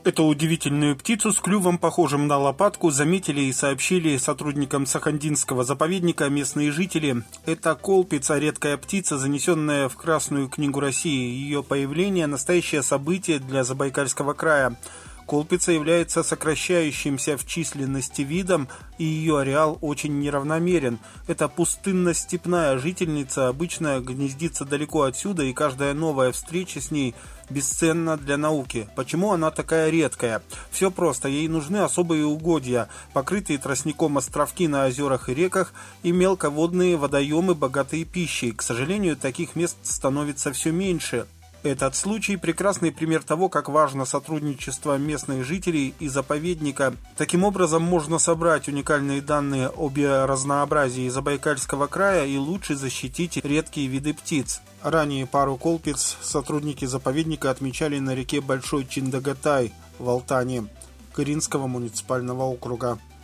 Эту удивительную птицу с клювом, похожим на лопатку, заметили и сообщили сотрудникам Сахандинского заповедника местные жители. Это колпица, редкая птица, занесенная в Красную книгу России. Ее появление – настоящее событие для Забайкальского края. Колпица является сокращающимся в численности видом, и ее ареал очень неравномерен. Это пустынно-степная жительница, обычно гнездится далеко отсюда, и каждая новая встреча с ней бесценна для науки. Почему она такая редкая? Все просто. Ей нужны особые угодья, покрытые тростником островки на озерах и реках и мелководные водоемы, богатые пищей. К сожалению, таких мест становится все меньше. Этот случай – прекрасный пример того, как важно сотрудничество местных жителей и заповедника. Таким образом, можно собрать уникальные данные о биоразнообразии Забайкальского края и лучше защитить редкие виды птиц. Ранее пару колпиц сотрудники заповедника отмечали на реке Большой Чиндагатай в Алтане Кыринского муниципального округа.